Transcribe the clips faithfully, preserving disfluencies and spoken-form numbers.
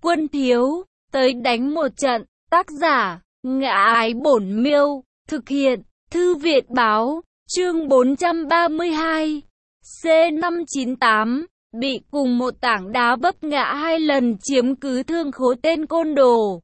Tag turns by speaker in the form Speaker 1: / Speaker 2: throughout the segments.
Speaker 1: Quân thiếu, tới đánh một trận. Tác giả, Ngã Ái Bổn Miêu. Thực hiện, Thư Viện Báo. Chương bốn trăm ba mươi hai. C năm chín tám. Bị cùng một tảng đá vấp ngã hai lần chiếm cứ Thương Khố tên côn đồ.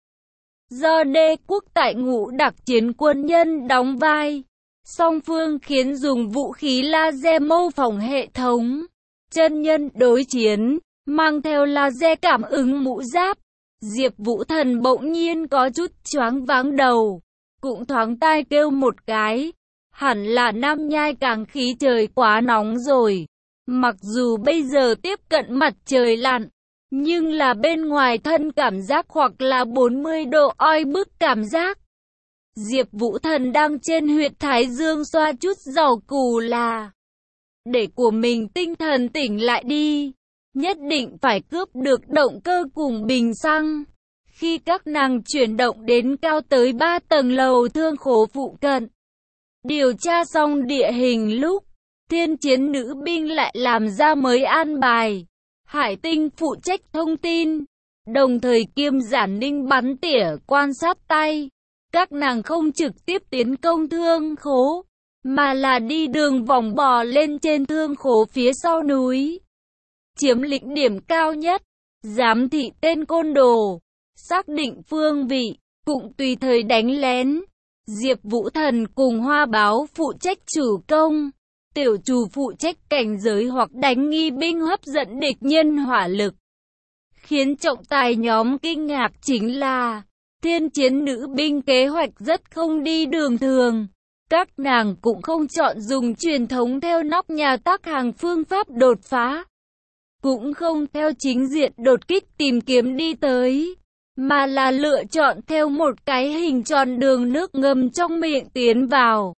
Speaker 1: Do đế quốc tại ngũ đặc chiến quân nhân đóng vai. Song phương khiến dùng vũ khí laser mô phỏng hệ thống. Chân nhân đối chiến, mang theo laser cảm ứng mũ giáp. Diệp Vũ Thần bỗng nhiên có chút choáng váng đầu. Cũng thoáng tai kêu một cái. Hẳn là Nam Nhai càng khí trời quá nóng rồi. Mặc dù bây giờ tiếp cận mặt trời lặn, nhưng là bên ngoài thân cảm giác hoặc là bốn mươi độ oi bức cảm giác. Diệp Vũ Thần đang trên huyệt thái dương xoa chút dầu cù là để của mình tinh thần tỉnh lại đi. Nhất định phải cướp được động cơ cùng bình xăng. Khi các nàng chuyển động đến cao tới ba tầng lầu Thương Khố phụ cận, điều tra xong địa hình lúc, thiên chiến nữ binh lại làm ra mới an bài. Hải Tinh phụ trách thông tin, đồng thời kiêm Giản Ninh bắn tỉa quan sát tay. Các nàng không trực tiếp tiến công Thương Khố, mà là đi đường vòng bò lên trên Thương Khố phía sau núi. Chiếm lĩnh điểm cao nhất, giám thị tên côn đồ, xác định phương vị, cũng tùy thời đánh lén. Diệp Vũ Thần cùng Hoa Báo phụ trách chủ công, tiểu chủ phụ trách cảnh giới hoặc đánh nghi binh hấp dẫn địch nhân hỏa lực. Khiến trọng tài nhóm kinh ngạc chính là thiên chiến nữ binh kế hoạch rất không đi đường thường. Các nàng cũng không chọn dùng truyền thống theo nóc nhà tác hàng phương pháp đột phá, cũng không theo chính diện đột kích tìm kiếm đi tới, mà là lựa chọn theo một cái hình tròn đường nước ngầm trong miệng tiến vào.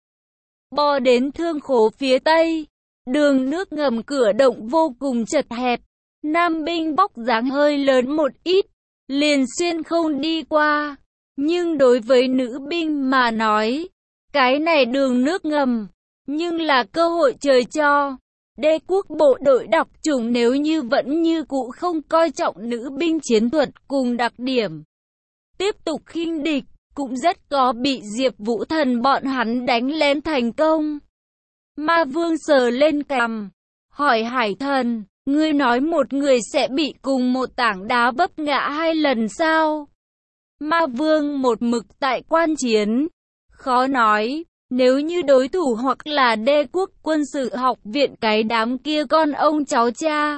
Speaker 1: Bò đến Thương Khố phía tây, đường nước ngầm cửa động vô cùng chật hẹp, nam binh vóc dáng hơi lớn một ít, liền xuyên không đi qua. Nhưng đối với nữ binh mà nói, cái này đường nước ngầm, nhưng là cơ hội trời cho. Đế quốc bộ đội đặc chủng nếu như vẫn như cũ không coi trọng nữ binh chiến thuật cùng đặc điểm, tiếp tục khinh địch, cũng rất có bị Diệp Vũ Thần bọn hắn đánh lén thành công. Ma Vương sờ lên cằm, hỏi Hải Thần, ngươi nói một người sẽ bị cùng một tảng đá vấp ngã hai lần sao? Ma Vương một mực tại quan chiến, khó nói. Nếu như đối thủ hoặc là đế quốc quân sự học viện cái đám kia con ông cháu cha,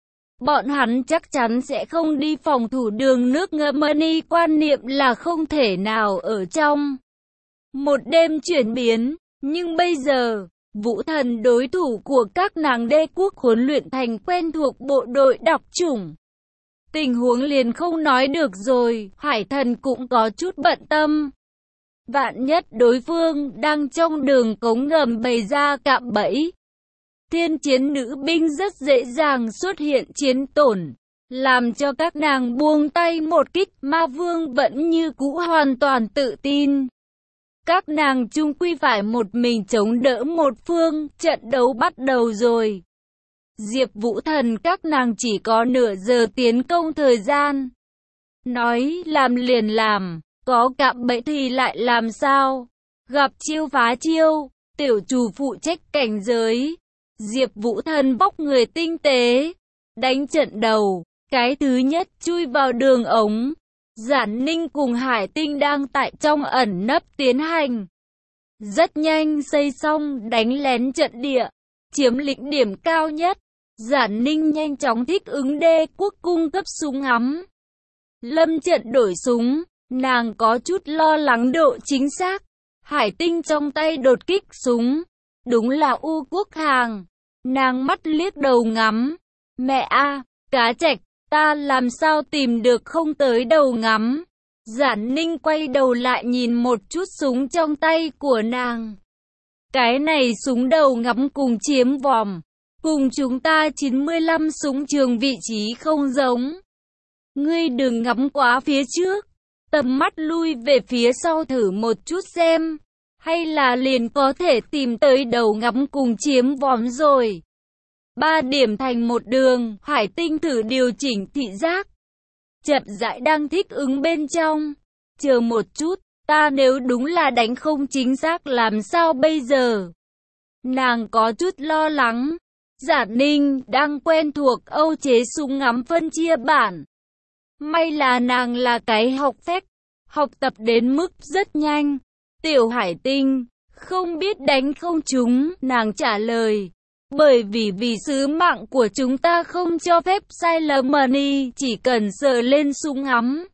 Speaker 1: bọn hắn chắc chắn sẽ không đi phòng thủ đường nước ngầm. Money quan niệm là không thể nào ở trong một đêm chuyển biến. Nhưng bây giờ, Vũ Thần đối thủ của các nàng đế quốc huấn luyện thành quen thuộc bộ đội đặc chủng. Tình huống liền không nói được rồi, Hải Thần cũng có chút bận tâm. Vạn nhất đối phương đang trong đường cống ngầm bày ra cạm bẫy, thiên chiến nữ binh rất dễ dàng xuất hiện chiến tổn, làm cho các nàng buông tay một kích. Ma Vương vẫn như cũ hoàn toàn tự tin. Các nàng chung quy phải một mình chống đỡ một phương. Trận đấu bắt đầu rồi. Diệp Vũ Thần các nàng chỉ có nửa giờ tiến công thời gian. Nói làm liền làm. Có cạm bẫy thì lại làm sao? Gặp chiêu phá chiêu, tiểu chủ phụ trách cảnh giới. Diệp Vũ Thần vóc người tinh tế, đánh trận đầu, cái thứ nhất chui vào đường ống. Giản Ninh cùng Hải Tinh đang tại trong ẩn nấp tiến hành. Rất nhanh xây xong đánh lén trận địa, chiếm lĩnh điểm cao nhất. Giản Ninh nhanh chóng thích ứng đế quốc cung cấp súng ngắm. Lâm trận đổi súng. Nàng có chút lo lắng độ chính xác. Hải Tinh trong tay đột kích súng, đúng là U quốc hàng. Nàng mắt liếc đầu ngắm. Mẹ a, cá trạch, ta làm sao tìm được không tới đầu ngắm. Giản Ninh quay đầu lại nhìn một chút súng trong tay của nàng. Cái này súng đầu ngắm cùng chiếm vòm, cùng chúng ta chín mươi lăm súng trường vị trí không giống. Ngươi đừng ngắm quá phía trước, tầm mắt lui về phía sau thử một chút xem, hay là liền có thể tìm tới đầu ngắm cùng chiếm vòm rồi. Ba điểm thành một đường, Hải Tinh thử điều chỉnh thị giác. chậm rãi đang thích ứng bên trong. Chờ một chút, ta nếu đúng là đánh không chính xác làm sao bây giờ? Nàng có chút lo lắng. Giản Ninh đang quen thuộc âu chế súng ngắm phân chia bản. May là nàng là cái học phách, học tập đến mức rất nhanh. Tiểu Hải Tinh, không biết đánh không trúng, nàng trả lời. Bởi vì vì sứ mạng của chúng ta không cho phép sai lầm money, chỉ cần sờ lên súng ngắm.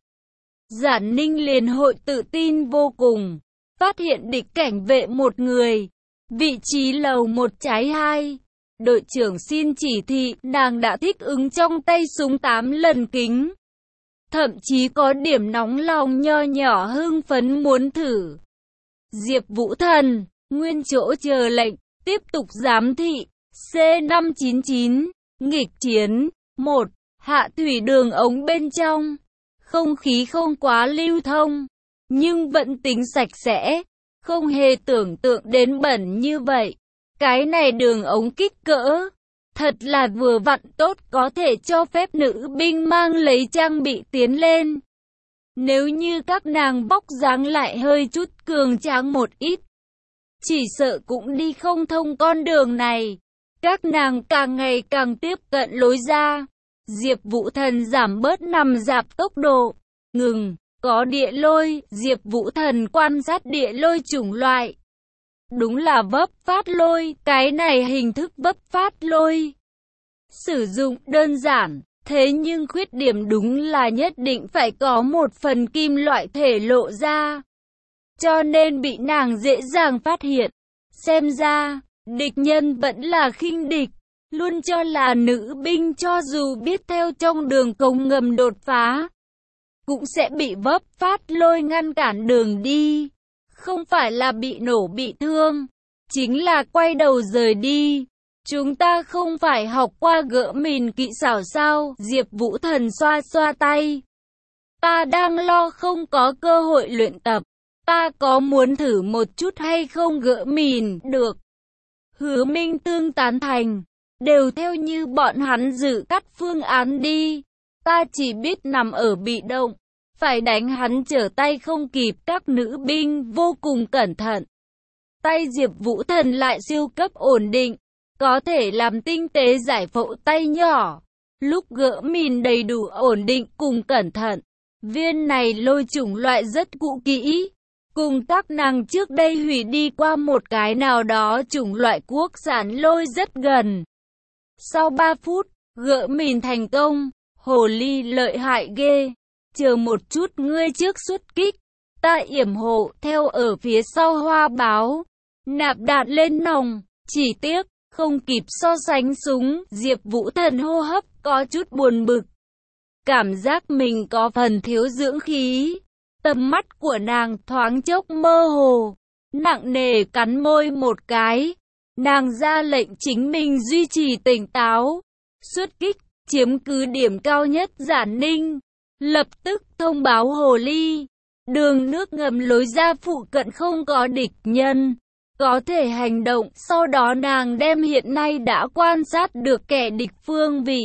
Speaker 1: Giản Ninh liền hội tự tin vô cùng, phát hiện địch cảnh vệ một người, vị trí lầu một trái hai. Đội trưởng xin chỉ thị, nàng đã thích ứng trong tay súng tám lần kính. Thậm chí có điểm nóng lòng nho nhỏ hưng phấn muốn thử. Diệp Vũ Thần, nguyên chỗ chờ lệnh, tiếp tục giám thị. C năm chín chín, nghịch chiến. một. Hạ thủy đường ống bên trong. Không khí không quá lưu thông, nhưng vẫn tính sạch sẽ. Không hề tưởng tượng đến bẩn như vậy. Cái này đường ống kích cỡ thật là vừa vặn tốt, có thể cho phép nữ binh mang lấy trang bị tiến lên. Nếu như các nàng vóc dáng lại hơi chút cường tráng một ít, chỉ sợ cũng đi không thông con đường này. Các nàng càng ngày càng tiếp cận lối ra. Diệp Vũ Thần giảm bớt nằm dạp tốc độ. Ngừng, có địa lôi. Diệp Vũ Thần quan sát địa lôi chủng loại. Đúng là vấp phát lôi, cái này hình thức vấp phát lôi. Sử dụng đơn giản, thế nhưng khuyết điểm đúng là nhất định phải có một phần kim loại thể lộ ra. Cho nên bị nàng dễ dàng phát hiện. Xem ra, địch nhân vẫn là khinh địch, luôn cho là nữ binh cho dù biết theo trong đường cống ngầm đột phá, cũng sẽ bị vấp phát lôi ngăn cản đường đi. Không phải là bị nổ bị thương, chính là quay đầu rời đi. Chúng ta không phải học qua gỡ mìn kỹ xảo sao? Diệp Vũ Thần xoa xoa tay. Ta đang lo không có cơ hội luyện tập. Ta có muốn thử một chút hay không gỡ mìn? Được. Hứa Minh Tương tán thành. Đều theo như bọn hắn dự cắt phương án đi. Ta chỉ biết nằm ở bị động. Phải đánh hắn trở tay không kịp. Các nữ binh vô cùng cẩn thận. Tay Diệp Vũ Thần lại siêu cấp ổn định. Có thể làm tinh tế giải phẫu tay nhỏ. Lúc gỡ mìn đầy đủ ổn định cùng cẩn thận. Viên này lôi chủng loại rất cũ kỹ. Cùng các nàng trước đây hủy đi qua một cái nào đó chủng loại quốc sản lôi rất gần. Sau ba phút, gỡ mìn thành công. Hồ ly lợi hại ghê. Chờ một chút, ngươi trước xuất kích. Ta yểm hộ theo ở phía sau hoa báo. Nạp đạn lên nòng. Chỉ tiếc, không kịp so sánh súng. Diệp Vũ Thần hô hấp có chút buồn bực. Cảm giác mình có phần thiếu dưỡng khí. Tầm mắt của nàng thoáng chốc mơ hồ. Nặng nề cắn môi một cái. Nàng ra lệnh chính mình duy trì tỉnh táo. Xuất kích, chiếm cứ điểm cao nhất. Giản Ninh lập tức thông báo hồ ly. Đường nước ngầm lối ra phụ cận không có địch nhân. Có thể hành động. Sau đó nàng đem hiện nay đã quan sát được kẻ địch phương vị.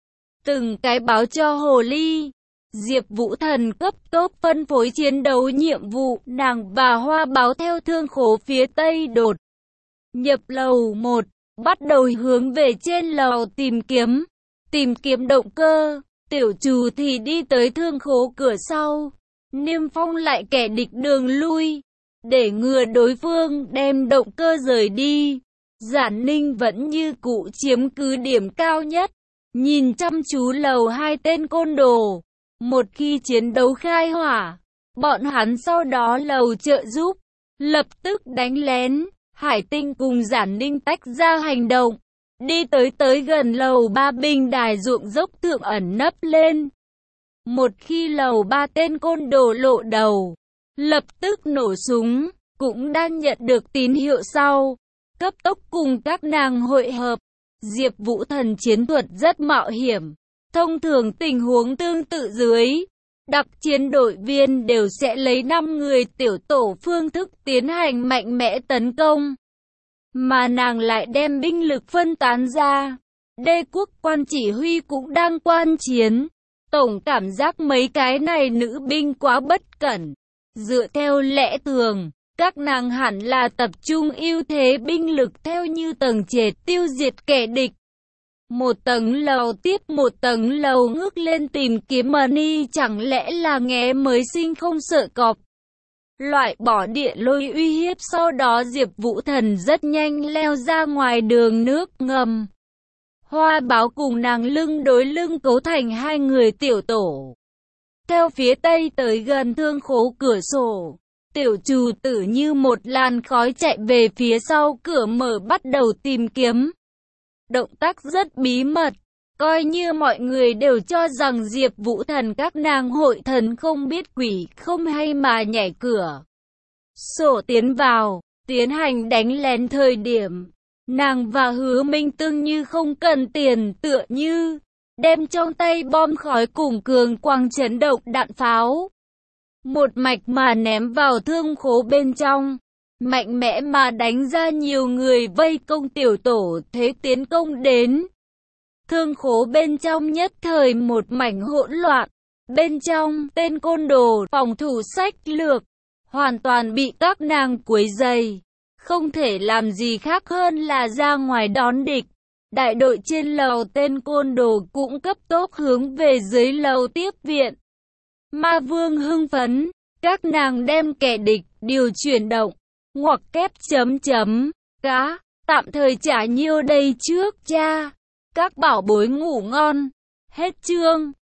Speaker 1: Từng cái báo cho hồ ly. Diệp Vũ Thần cấp tốc phân phối chiến đấu nhiệm vụ. Nàng và hoa báo theo thương khố phía tây đột nhập lầu một. Bắt đầu hướng về trên lầu tìm kiếm. Tìm kiếm động cơ. Tiểu Trù thì đi tới thương khố cửa sau. Niêm phong lại kẻ địch đường lui. Để ngừa đối phương đem động cơ rời đi. Giản Ninh vẫn như cũ chiếm cứ điểm cao nhất. Nhìn chăm chú lầu hai tên côn đồ. Một khi chiến đấu khai hỏa, bọn hắn sau đó lầu trợ giúp. Lập tức đánh lén. Hải Tinh cùng Giản Ninh tách ra hành động. Đi tới tới gần lầu ba bình đài ruộng dốc thượng ẩn nấp lên. Một khi lầu ba tên côn đồ lộ đầu, lập tức nổ súng. Cũng đang nhận được tín hiệu sau. Cấp tốc cùng các nàng hội hợp. Diệp Vũ Thần chiến thuật rất mạo hiểm. Thông thường tình huống tương tự dưới, đặc chiến đội viên đều sẽ lấy năm người tiểu tổ phương thức tiến hành mạnh mẽ tấn công. Mà nàng lại đem binh lực phân tán ra. Đế quốc quan chỉ huy cũng đang quan chiến. Tổng cảm giác mấy cái này nữ binh quá bất cẩn. Dựa theo lẽ thường, các nàng hẳn là tập trung ưu thế binh lực theo như tầng trệt tiêu diệt kẻ địch. Một tầng lầu tiếp một tầng lầu ngước lên tìm kiếm money, chẳng lẽ là nghé mới sinh không sợ cọp. Loại bỏ địa lôi uy hiếp, sau đó Diệp Vũ Thần rất nhanh leo ra ngoài đường nước ngầm. Hoa Báo cùng nàng lưng đối lưng cấu thành hai người tiểu tổ. Theo phía tây tới gần thương khố cửa sổ, tiểu trù tử như một làn khói chạy về phía sau cửa mở bắt đầu tìm kiếm. Động tác rất bí mật, coi như mọi người đều cho rằng Diệp Vũ Thần các nàng hội thần không biết quỷ không hay mà nhảy cửa sổ tiến vào, tiến hành đánh lén. Thời điểm nàng và Hứa Minh Tương như không cần tiền, tựa như đem trong tay bom khói cùng cường quang chấn động đạn pháo, một mạch mà ném vào thương khố bên trong, mạnh mẽ mà đánh ra nhiều người vây công tiểu tổ. Thế tiến công đến thương khố bên trong nhất thời một mảnh hỗn loạn. Bên trong, tên côn đồ phòng thủ sách lược hoàn toàn bị các nàng quấy rầy, không thể làm gì khác hơn là ra ngoài đón địch. Đại đội trên lầu tên côn đồ cũng cấp tốc hướng về dưới lầu tiếp viện. Ma Vương hưng phấn, các nàng đem kẻ địch điều chuyển động, ngoặc kép chấm chấm, cá, tạm thời trả nhiêu đây trước cha. Các bảo bối ngủ ngon. Hết chương.